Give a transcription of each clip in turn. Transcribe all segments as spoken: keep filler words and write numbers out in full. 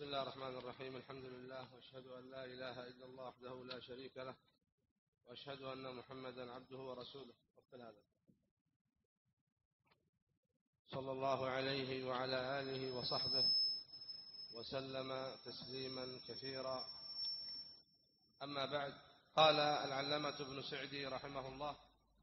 بسم الله الرحمن الرحيم. الحمد لله، وأشهد أن لا إله إلا الله وحده لا شريك له، وأشهد أن محمدا عبده ورسوله. صلى الله عليه وعلى آله وصحبه وسلم تسليما كثيرا. أما بعد، قال العلامة ابن سعدي رحمه الله: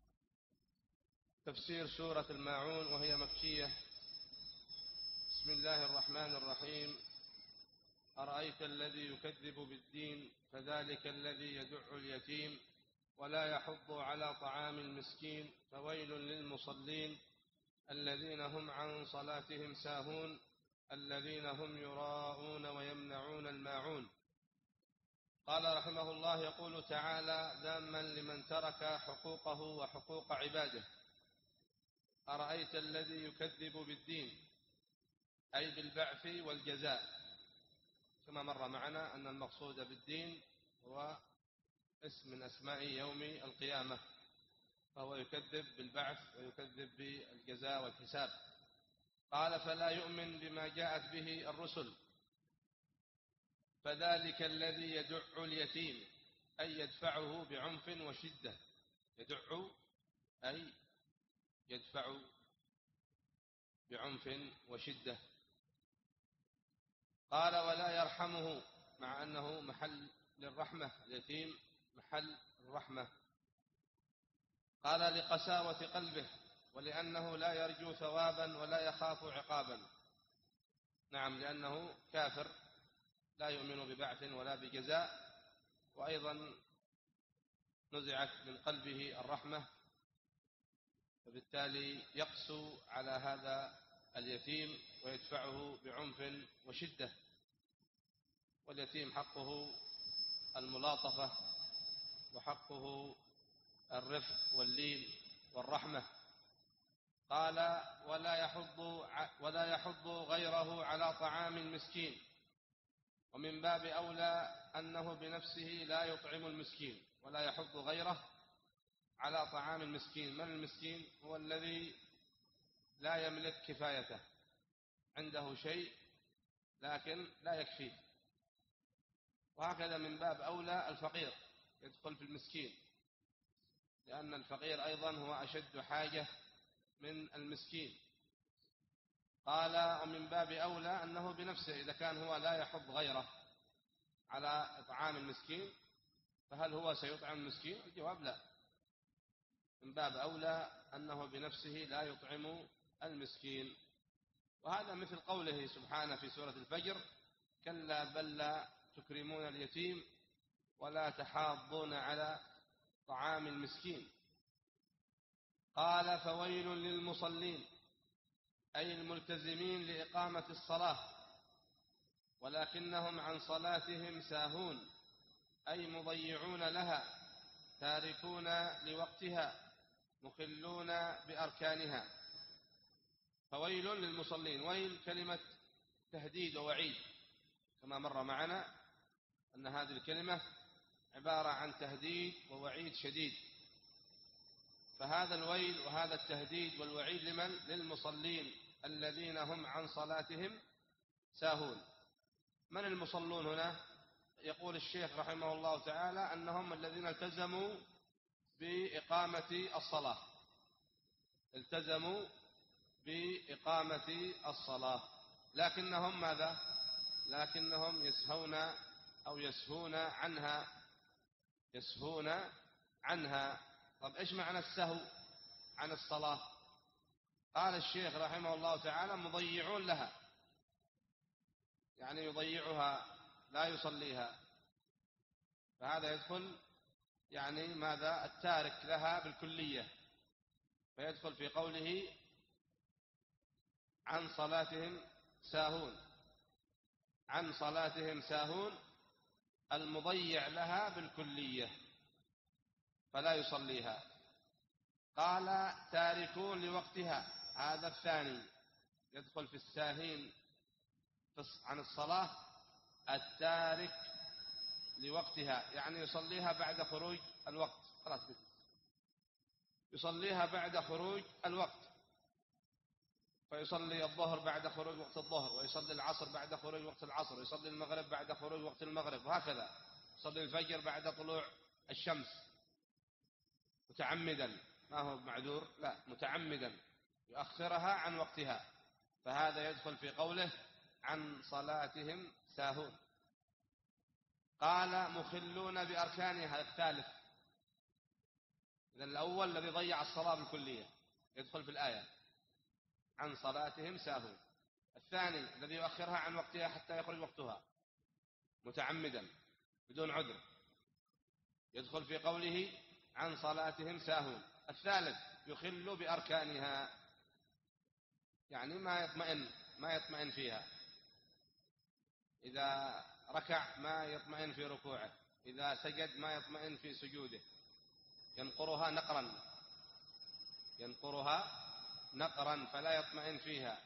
تفسير سورة الماعون وهي مكية. بسم الله الرحمن الرحيم: أرأيت الذي يكذب بالدين فذلك الذي يدع اليتيم ولا يحض على طعام المسكين فويل للمصلين الذين هم عن صلاتهم ساهون الذين هم يراءون ويمنعون الماعون. قال رحمه الله: يقول تعالى ذاما لمن ترك حقوقه وحقوق عباده: أرأيت الذي يكذب بالدين، أي بالبعث والجزاء، كما مر معنا أن المقصود بالدين هو اسم من أسماء يوم القيامة، فهو يكذب بالبعث ويكذب بالجزاء والحساب. قال: فلا يؤمن بما جاءت به الرسل، فذلك الذي يدع اليتيم، أي يدفعه بعنف وشدة. يدع أي يدفع بعنف وشدة. قال: ولا يرحمه، مع أنه محل للرحمة، اليتيم محل الرحمة. قال: لقساوة قلبه، ولأنه لا يرجو ثوابا ولا يخاف عقابا. نعم، لأنه كافر لا يؤمن ببعث ولا بجزاء، وأيضا نزعت من قلبه الرحمة، فبالتالي يقسو على هذا اليتيم ويدفعه بعنف وشدة. واليتيم حقه الملاطفة وحقه الرفق واللين والرحمة. قال: ولا يحض ولا يحض غيره على طعام المسكين، ومن باب أولى أنه بنفسه لا يطعم المسكين، ولا يحض غيره على طعام المسكين. من المسكين؟ هو الذي لا يملك كفايته، عنده شيء لكن لا يكفيه. وهكذا من باب أولى الفقير يدخل في المسكين، لأن الفقير أيضا هو أشد حاجة من المسكين. قال: ومن باب أولى أنه بنفسه، إذا كان هو لا يحض غيره على إطعام المسكين، فهل هو سيطعم المسكين؟ الجواب لا. من باب أولى أنه بنفسه لا يطعم المسكين. وهذا مثل قوله سبحانه في سورة الفجر: كلا بل لا تكرمون اليتيم ولا تحاضون على طعام المسكين. قال: فويل للمصلين، أي الملتزمين لإقامة الصلاة، ولكنهم عن صلاتهم ساهون، أي مضيعون لها، تاركون لوقتها، مخلون بأركانها. فويل للمصلين، ويل كلمة تهديد ووعيد، كما مر معنا أن هذه الكلمة عبارة عن تهديد ووعيد شديد. فهذا الويل وهذا التهديد والوعيد لمن؟ للمصلين الذين هم عن صلاتهم ساهون. من المصلون هنا؟ يقول الشيخ رحمه الله تعالى أنهم الذين التزموا بإقامة الصلاة، التزموا بإقامة الصلاة، لكنهم ماذا؟ لكنهم يسهون أو يسهون عنها، يسهون عنها. طب إيش معنى السهو عن الصلاة؟ قال الشيخ رحمه الله تعالى: مضيعون لها، يعني يضيعها، لا يصليها. فهذا يدخل يعني ماذا؟ التارك لها بالكلية، فيدخل في قوله عن صلاتهم ساهون، عن صلاتهم ساهون، المضيع لها بالكلية فلا يصليها. قال: تاركون لوقتها، هذا الثاني يدخل في الساهين عن الصلاة، التارك لوقتها، يعني يصليها بعد خروج الوقت، خلاص بس يصليها بعد خروج الوقت. فيصلي الظهر بعد خروج وقت الظهر، ويصلي العصر بعد خروج وقت العصر، ويصلي المغرب بعد خروج وقت المغرب، وهكذا يصلي الفجر بعد طلوع الشمس متعمدا، ما هو معذور، لا متعمدا يؤخرها عن وقتها، فهذا يدخل في قوله عن صلاتهم ساهون. قال مخلون بأركانها الثالث. إذن الأول الذي ضيع الصلاة بالكلية يدخل في الآية عن صلاتهم ساهون. الثاني الذي يؤخرها عن وقتها حتى يخرج وقتها متعمدا بدون عذر يدخل في قوله عن صلاتهم ساهون. الثالث يخل بأركانها، يعني ما يطمئن ما يطمئن فيها، إذا ركع ما يطمئن في ركوعه، إذا سجد ما يطمئن في سجوده، ينقرها نقرا ينقرها نقرا فلا يطمئن فيها،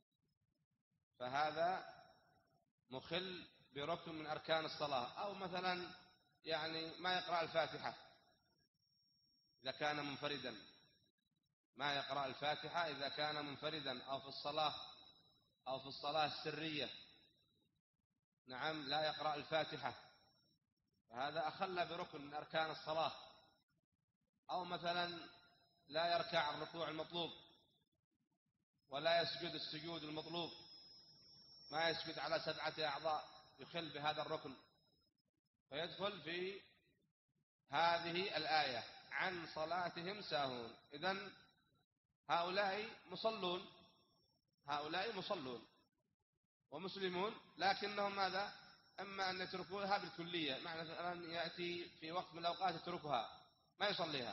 فهذا مخل بركن من أركان الصلاة. أو مثلا يعني ما يقرأ الفاتحة إذا كان منفردا، ما يقرأ الفاتحة إذا كان منفردا أو في الصلاة أو في الصلاة السرية، نعم لا يقرأ الفاتحة، فهذا أخل بركن من أركان الصلاة. أو مثلا لا يركع الركوع المطلوب ولا يسجد السجود المطلوب، ما يسجد على سبعة أعضاء، يخل بهذا الركن، فيدخل في هذه الآية عن صلاتهم ساهون. إذن هؤلاء مصلون هؤلاء مصلون ومسلمون، لكنهم ماذا؟ أما أن يتركوها بالكلية، معنى أن يأتي في وقت من الأوقات يتركها ما يصليها،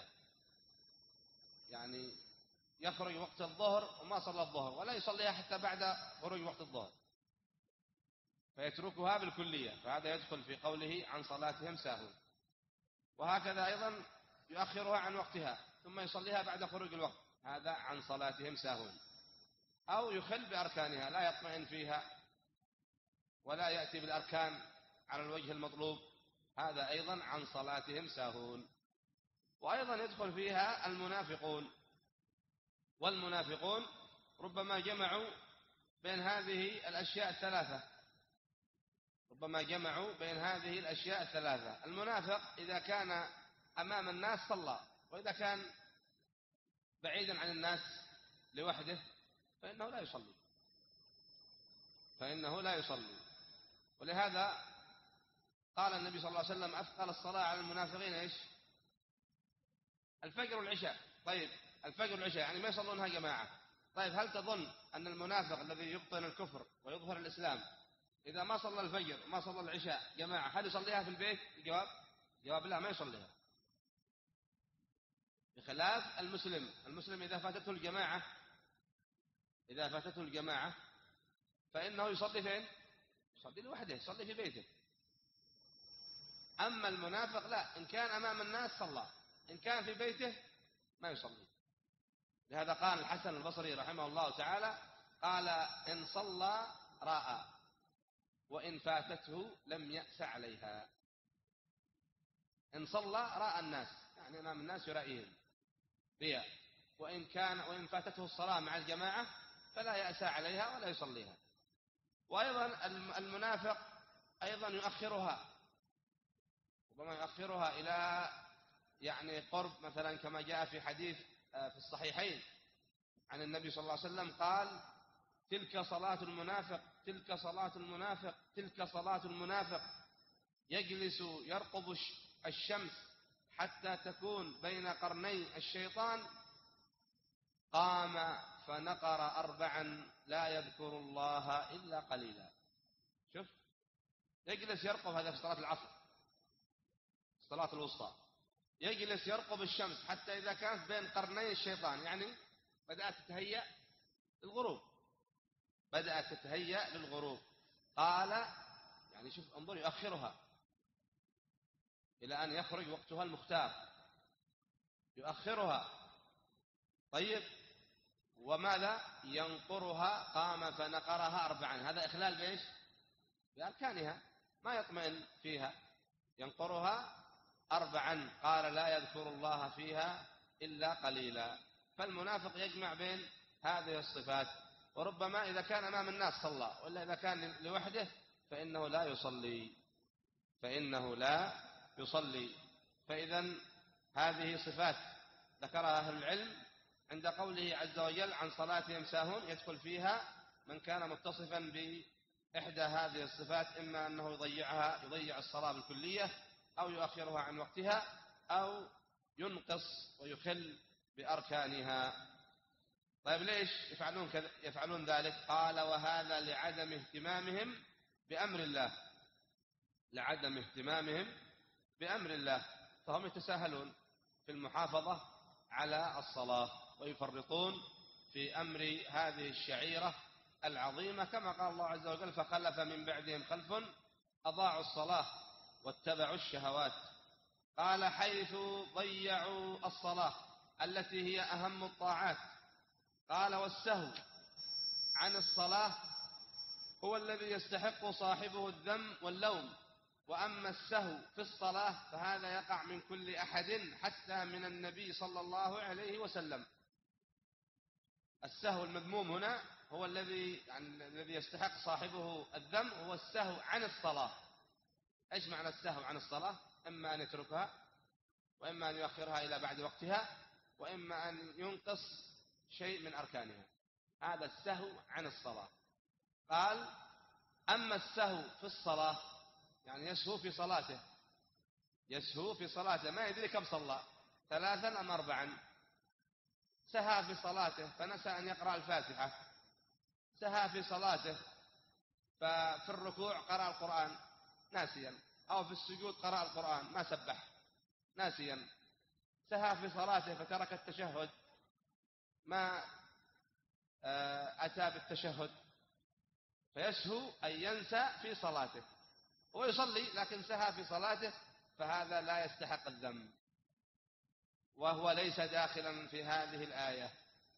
يعني يخرج وقت الظهر وما صلى الظهر ولا يصليها حتى بعد خروج وقت الظهر، فيتركها بالكلية، فهذا يدخل في قوله عن صلاتهم ساهون. وهكذا أيضا يؤخرها عن وقتها ثم يصليها بعد خروج الوقت، هذا عن صلاتهم ساهون. أو يخل بأركانها، لا يطمئن فيها ولا يأتي بالأركان على الوجه المطلوب، هذا أيضا عن صلاتهم ساهون. وأيضا يدخل فيها المنافقون، والمنافقون ربما جمعوا بين هذه الأشياء الثلاثة ربما جمعوا بين هذه الأشياء الثلاثة. المنافق إذا كان أمام الناس صلى، وإذا كان بعيدا عن الناس لوحده فإنه لا يصلي فإنه لا يصلي ولهذا قال النبي صلى الله عليه وسلم أثقل الصلاة على المنافقين إيش؟ الفجر والعشاء. طيب الفجر والعشاء يعني ما يصلونها جماعة. طيب هل تظن أن المنافق الذي يبطن الكفر ويظهر الإسلام إذا ما صلى الفجر وما صلى العشاء جماعة هل يصليها في البيت؟ الجواب جواب لا، ما يصليها، بخلاف المسلم. المسلم إذا فاتته الجماعة إذا فاتته الجماعة فإنه يصلي فين؟ يصلي لوحده، يصلي في بيته. أما المنافق لا، إن كان أمام الناس صلى، إن كان في بيته ما يصلي. لهذا قال الحسن البصري رحمه الله تعالى قال إن صلى راء وإن فاتته لم يأس عليها. إن صلى راء الناس يعني أمام الناس يرائيهم رياء، وإن كان وإن فاتته الصلاة مع الجماعة فلا يأس عليها ولا يصليها. وأيضا المنافق أيضا يؤخرها، ربما يؤخرها إلى يعني قرب، مثلا كما جاء في حديث في الصحيحين عن النبي صلى الله عليه وسلم قال تلك صلاة المنافق تلك صلاة المنافق تلك صلاة المنافق يجلس يرقب الشمس حتى تكون بين قرني الشيطان قام فنقر أربعا لا يذكر الله إلا قليلا. شوف، يجلس يرقب، هذا في صلاة العصر الصلاة الوسطى، يجلس يرقب الشمس حتى إذا كانت بين قرني الشيطان، يعني بدأت تتهيأ للغروب بدأت تتهيأ للغروب قال يعني شوف انظر يؤخرها إلى أن يخرج وقتها المختار، يؤخرها. طيب وماذا؟ ينقرها قام فنقرها أربعا، هذا إخلال بإيش؟ بأركانها، ما يطمئن فيها. ينقرها أربعا قال لا يذكر الله فيها إلا قليلا. فالمنافق يجمع بين هذه الصفات وربما إذا كان أمام الناس صلى، ولا إذا كان لوحده فإنه لا يصلي فإنه لا يصلي فإذن هذه صفات ذكرها أهل العلم عند قوله عز وجل عن صلاتهم ساهون، يدخل فيها من كان متصفا بإحدى هذه الصفات، إما أنه يضيعها يضيع الصلاة بالكلية، أو يؤخرها عن وقتها، أو ينقص ويخل بأركانها. طيب ليش يفعلون كذا يفعلون ذلك؟ قال وهذا لعدم اهتمامهم بأمر الله لعدم اهتمامهم بأمر الله فهم يتساهلون في المحافظة على الصلاة ويفرطون في أمر هذه الشعيرة العظيمة، كما قال الله عز وجل فخلف من بعدهم خلف أضاعوا الصلاة واتبعوا الشهوات. قال حيث ضيعوا الصلاة التي هي أهم الطاعات. قال والسهو عن الصلاة هو الذي يستحق صاحبه الذم واللوم، وأما السهو في الصلاة فهذا يقع من كل أحد حتى من النبي صلى الله عليه وسلم. السهو المذموم هنا هو الذي يعني الذي يستحق صاحبه الذم، هو السهو عن الصلاة. إيش معنى السهو عن الصلاة؟ إما أن يتركها، وإما أن يؤخرها إلى بعد وقتها، وإما أن ينقص شيء من أركانها. هذا السهو عن الصلاة. قال أما السهو في الصلاة يعني يسهو في صلاته يسهو في صلاته ما يدري كم صلى، ثلاثا أم أربعا. سهى في صلاته فنسى أن يقرأ الفاتحة، سهى في صلاته ففي الركوع قرأ القرآن ناسيا، أو في السجود قرأ القرآن ما سبح ناسيا، سهى في صلاته فترك التشهد ما أتى بالتشهد، فيسهو أن ينسى في صلاته ويصلي لكن سهى في صلاته، فهذا لا يستحق الذنب، وهو ليس داخلا في هذه الآية.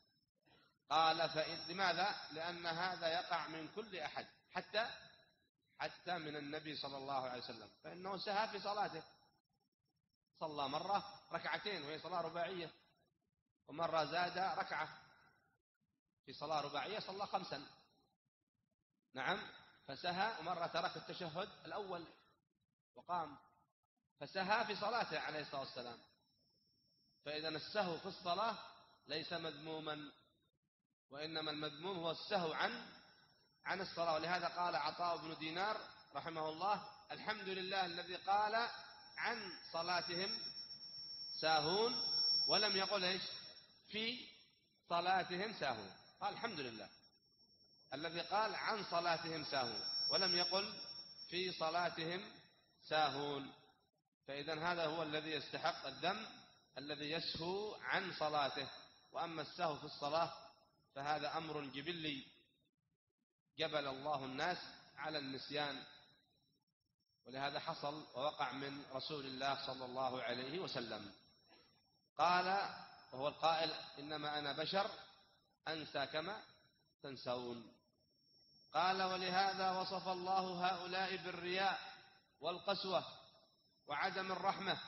قال فإن لماذا؟ لأن هذا يقع من كل أحد حتى حتى من النبي صلى الله عليه وسلم، فإنه سهى في صلاته، صلى مرة ركعتين وهي صلاة رباعية، ومرة زاد ركعة في صلاة رباعية صلى خمسا، نعم، فسهى، ومرة ترك التشهد الأول وقام، فسهى في صلاته عليه الصلاة والسلام. فإذا السهو في الصلاة ليس مذموما، وإنما المذموم هو السهو عن عن الصلاة. ولهذا قال عطاء بن دينار رحمه الله الحمد لله الذي قال عن صلاتهم ساهون ولم يقل إيش في صلاتهم ساهون، قال الحمد لله الذي قال عن صلاتهم ساهون ولم يقل في صلاتهم ساهون. فإذا هذا هو الذي يستحق الذم، الذي يسهو عن صلاته. وأما السهو في الصلاة فهذا أمر جبلي جبل الله الناس على النسيان، ولهذا حصل ووقع من رسول الله صلى الله عليه وسلم. قال وهو القائل إنما أنا بشر أنسى كما تنسون. قال ولهذا وصف الله هؤلاء بالرياء والقسوة وعدم الرحمة،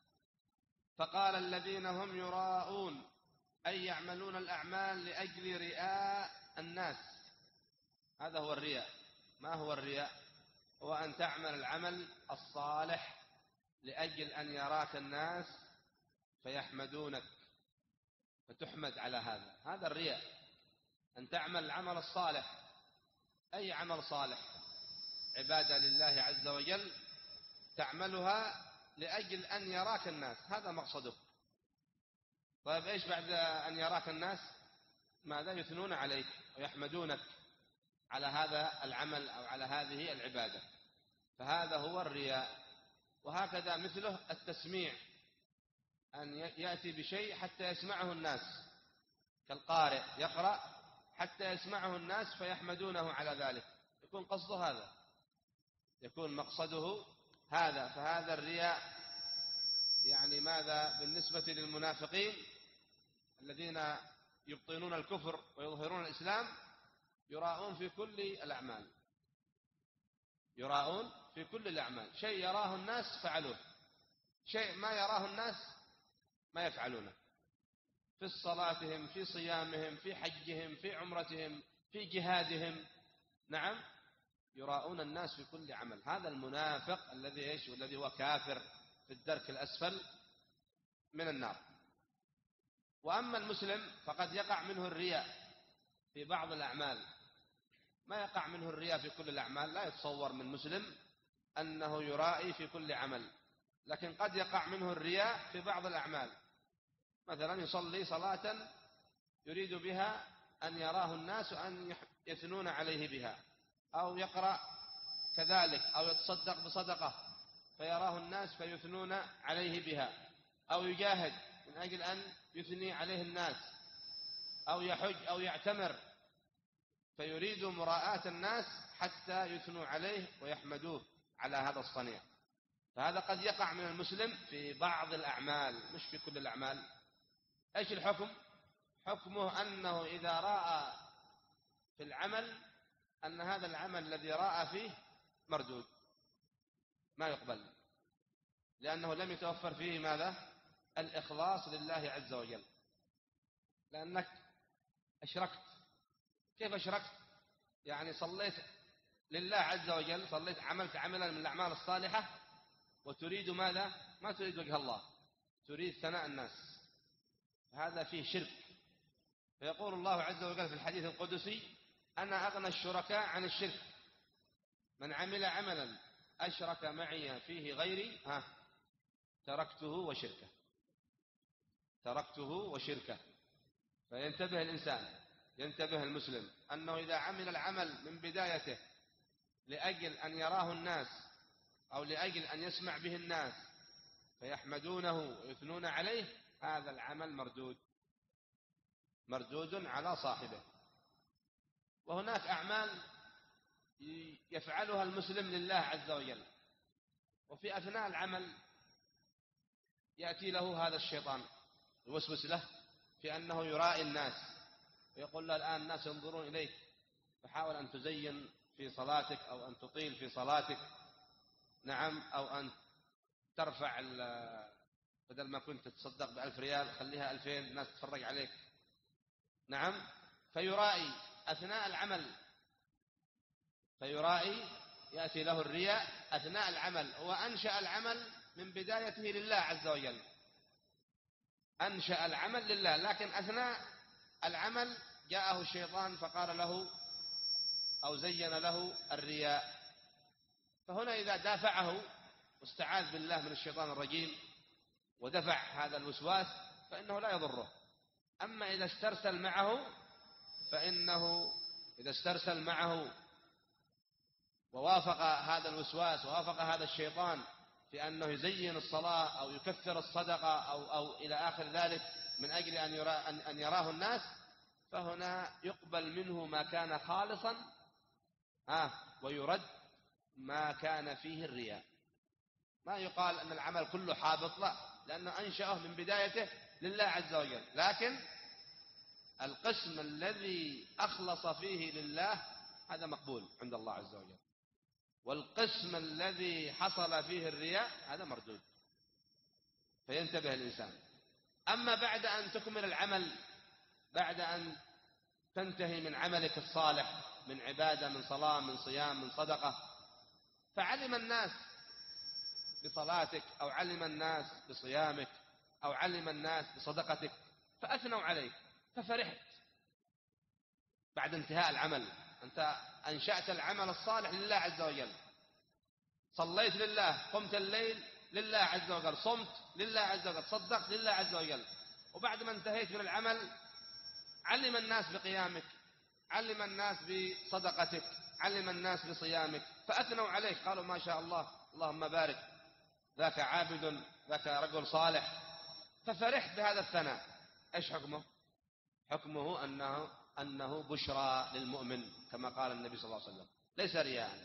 فقال الذين هم يراءون أي يعملون الأعمال لأجل رئاء الناس. هذا هو الرياء. ما هو الرياء؟ هو أن تعمل العمل الصالح لأجل أن يراك الناس فيحمدونك فتحمد على هذا، هذا الرياء. أن تعمل العمل الصالح، أي عمل صالح، عبادة لله عز وجل، تعملها لأجل أن يراك الناس، هذا مقصدك. طيب إيش بعد أن يراك الناس؟ ماذا؟ يثنون عليك ويحمدونك على هذا العمل أو على هذه العبادة، فهذا هو الرياء. وهكذا مثله التسميع، أن يأتي بشيء حتى يسمعه الناس، كالقارئ يقرأ حتى يسمعه الناس فيحمدونه على ذلك، يكون قصده هذا، يكون مقصده هذا، فهذا الرياء. يعني ماذا بالنسبة للمنافقين الذين يبطنون الكفر ويظهرون الإسلام؟ يراءون في كل الأعمال، يراءون في كل الأعمال، شيء يراه الناس فعلوه، شيء ما يراه الناس ما يفعلونه، في صلاتهم، في صيامهم، في حجهم، في عمرتهم، في جهادهم، نعم، يراؤون الناس في كل عمل. هذا المنافق الذي إيش؟ والذي هو كافر في الدرك الأسفل من النار. وأما المسلم فقد يقع منه الرياء في بعض الأعمال، ما يقع منه الرياء في كل الأعمال. لا يتصور من مسلم أنه يرائي في كل عمل، لكن قد يقع منه الرياء في بعض الأعمال. مثلا يصلي صلاة يريد بها أن يراه الناس أن يثنون عليه بها، أو يقرأ كذلك، أو يتصدق بصدقة فيراه الناس فيثنون عليه بها، أو يجاهد من أجل أن يثني عليه الناس، أو يحج أو يعتمر فيريد مراءة الناس حتى يثنوا عليه ويحمدوه على هذا الصنيع. فهذا قد يقع من المسلم في بعض الأعمال مش في كل الأعمال. إيش الحكم؟ حكمه أنه إذا رأى في العمل أن هذا العمل الذي رأى فيه مردود، ما يقبل، لأنه لم يتوفر فيه ماذا؟ الإخلاص لله عز وجل، لأنك أشركت. كيف أشركت؟ يعني صليت لله عز وجل، صليت عملت عملا من الأعمال الصالحة وتريد ماذا؟ ما تريد وجه الله، تريد ثناء الناس، هذا فيه شرك. فيقول الله عز وجل في الحديث القدسي: أنا أغنى الشركاء عن الشرك، من عمل عملا أشرك معي فيه غيري ها تركته وشركه، تركته وشركه. فينتبه الإنسان، ينتبه المسلم أنه إذا عمل العمل من بدايته لأجل أن يراه الناس أو لأجل أن يسمع به الناس فيحمدونه ويثنون عليه، هذا العمل مردود، مردود على صاحبه. وهناك أعمال يفعلها المسلم لله عز وجل، وفي أثناء العمل يأتي له هذا الشيطان يوسوس له في أنه يرائي الناس، ويقول له الآن الناس ينظرون إليك، فحاول أن تزين في صلاتك أو أن تطيل في صلاتك، نعم، أو أن ترفع بدل ما كنت تصدق بألف ريال خليها ألفين الناس تتفرج عليك، نعم. فيرائي أثناء العمل، فيرائي يأتي له الرياء أثناء العمل. هو أنشأ العمل من بدايته لله عز وجل، أنشأ العمل لله، لكن أثناء العمل جاءه الشيطان فقال له أو زين له الرياء. فهنا إذا دافعه واستعاذ بالله من الشيطان الرجيم ودفع هذا الوسواس فإنه لا يضره. أما إذا استرسل معه فإنه إذا استرسل معه ووافق هذا الوسواس ووافق هذا الشيطان في أنه يزين الصلاة أو يكثر الصدقة أو, أو إلى آخر ذلك من أجل أن, يرى أن يراه الناس، فهنا يقبل منه ما كان خالصا آه ويرد ما كان فيه الرياء. ما يقال أن العمل كله حابط، لا، لأنه أنشأه من بدايته لله عز وجل، لكن القسم الذي أخلص فيه لله هذا مقبول عند الله عز وجل، والقسم الذي حصل فيه الرياء هذا مردود. فينتبه الإنسان. أما بعد أن تكمل العمل، بعد أن تنتهي من عملك الصالح من عبادة، من صلاة، من صيام، من صدقة، فعلم الناس بصلاتك أو علم الناس بصيامك أو علم الناس بصدقتك فأثنوا عليك ففرحت. بعد انتهاء العمل أنت أنشأت العمل الصالح لله عز وجل، صليت لله، قمت الليل لله عز وجل، صمت لله عز وجل، صدقت لله عز وجل، وبعد ما انتهيت من العمل علم الناس بقيامك، علم الناس بصدقتك، علم الناس بصيامك، فأثنوا عليك، قالوا ما شاء الله، اللهم بارك، ذاك عابد، ذاك رجل صالح، ففرحت بهذا الثناء. ايش حكمه؟ حكمه أنه, أنه بشرى للمؤمن كما قال النبي صلى الله عليه وسلم، ليس رياء.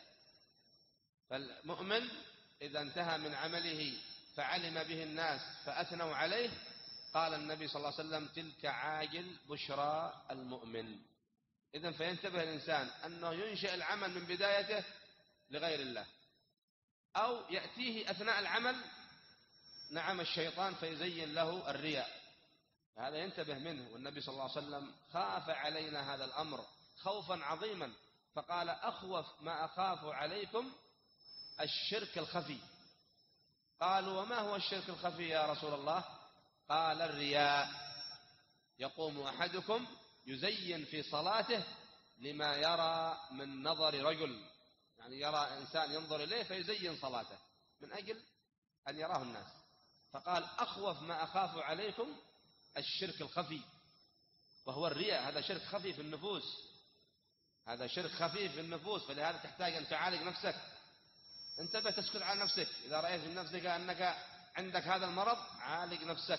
فالمؤمن إذا انتهى من عمله فعلم به الناس فأثنوا عليه، قال النبي صلى الله عليه وسلم تلك عاجل بشرى المؤمن. إذن فينتبه الإنسان أنه ينشئ العمل من بدايته لغير الله، أو يأتيه أثناء العمل نعم الشيطان فيزين له الرياء، هذا ينتبه منه. والنبي صلى الله عليه وسلم خاف علينا هذا الأمر خوفا عظيما، فقال أخوف ما أخاف عليكم الشرك الخفي. قالوا وما هو الشرك الخفي يا رسول الله؟ قال الرياء. يقوم أحدكم يزين في صلاته لما يرى من نظر رجل، يعني يرى إنسان ينظر إليه فيزين صلاته من أجل أن يراه الناس. فقال أخوف ما أخاف عليكم الشرك الخفي، وهو الرياء. هذا شرك خفي في النفوس، هذا شرك خفيف في النفوس، فلهذا تحتاج أن تعالج نفسك. انتبه، تسكت على نفسك. إذا رأيت من نفسك أنك عندك هذا المرض عالج نفسك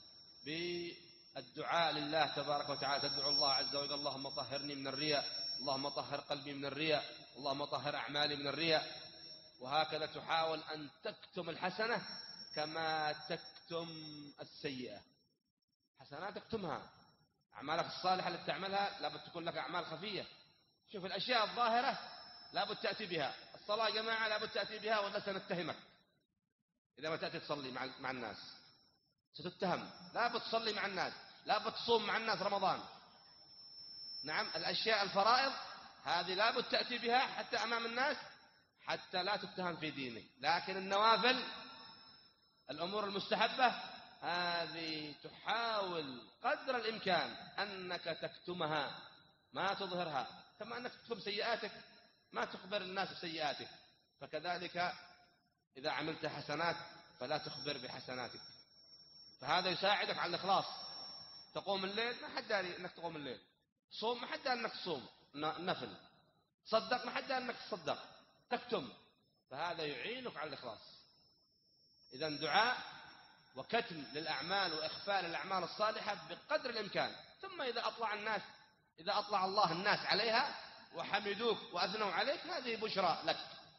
بالدعاء لله تبارك وتعالى. تدعو الله عز وجل اللهم طهرني من الرياء، اللهم طهر قلبي من الرياء، اللهم طهر أعمالي من الرياء. وهكذا تحاول أن تكتم الحسنة كما تكتم السيئة. حسنات تكتمها، أعمالك الصالحة اللي تعملها لابد تكون لك أعمال خفية. شوف الأشياء الظاهرة لابد تأتي بها. الصلاة يا جماعة لابد تأتي بها ولا سنتهمك إذا ما تأتي تصلي مع مع الناس، ستتهم. لابد تصلي مع الناس، لابد تصوم مع الناس رمضان. نعم، الأشياء الفرائض هذه لابد تأتي بها حتى أمام الناس حتى لا تتهم في دينك. لكن النوافل، الأمور المستحبة، هذه تحاول قدر الإمكان أنك تكتمها، ما تظهرها. كما أنك تكتم سيئاتك، ما تخبر الناس بسيئاتك. فكذلك إذا عملت حسنات فلا تخبر بحسناتك. فهذا يساعدك على الإخلاص. تقوم الليل ما حد داري أنك تقوم الليل، صوم ما حد داري أنك تصوم نفل، صدق ما حد داري أنك تصدق، تكتم. فهذا يعينك على الإخلاص. إذن دعاء وكتم للأعمال وإخفاء للأعمال الصالحة بقدر الإمكان. ثم إذا أطلع الناس، إذا أطلع الله الناس عليها وحمدوك وأثنوا عليك، هذه بشرى لك،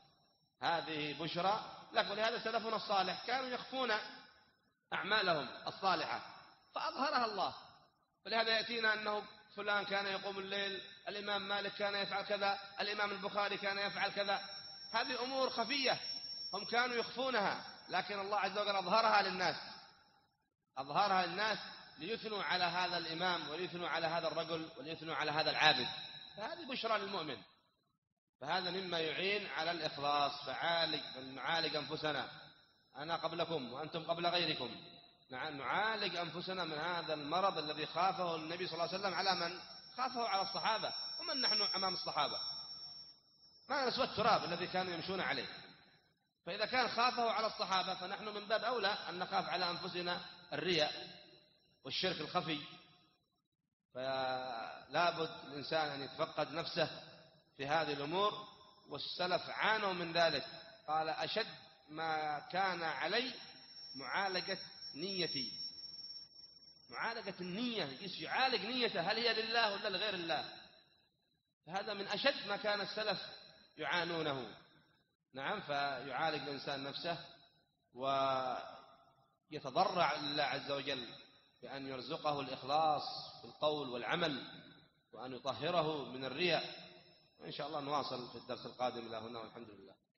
هذه بشرى لك. ولهذا سلفنا الصالح كانوا يخفون أعمالهم الصالحة فأظهرها الله. ولهذا يأتينا أنه فلان كان يقوم الليل، الإمام مالك كان يفعل كذا، الإمام البخاري كان يفعل كذا. هذه أمور خفية هم كانوا يخفونها، لكن الله عز وجل أظهرها للناس، أظهرها للناس ليثنوا على هذا الإمام وليثنوا على هذا الرجل وليثنوا على هذا العابد. فهذه بشرى للمؤمن. فهذا مما يعين على الإخلاص. فعالج نعالج أنفسنا، أنا قبلكم وأنتم قبل غيركم. نعالج أنفسنا من هذا المرض الذي خافه النبي صلى الله عليه وسلم على من؟ خافه على الصحابة. ومن نحن أمام الصحابة؟ ما نسوى التراب الذي كانوا يمشون عليه. فإذا كان خافه على الصحابة فنحن من باب أولى أن نخاف على أنفسنا الرياء والشرك الخفي. فلا بد الإنسان أن يتفقد نفسه في هذه الأمور. والسلف عانوا من ذلك. قال أشد ما كان علي معالجة نيتي، معالجة النية، يعالج نيته هل هي لله ولا لغير الله. فهذا من أشد ما كان السلف يعانونه. نعم، فيعالج الإنسان نفسه ويتضرع لله عز وجل بأن يرزقه الإخلاص في القول والعمل وأن يطهره من الرياء. وإن شاء الله نواصل في الدرس القادم. إلى هنا والحمد لله.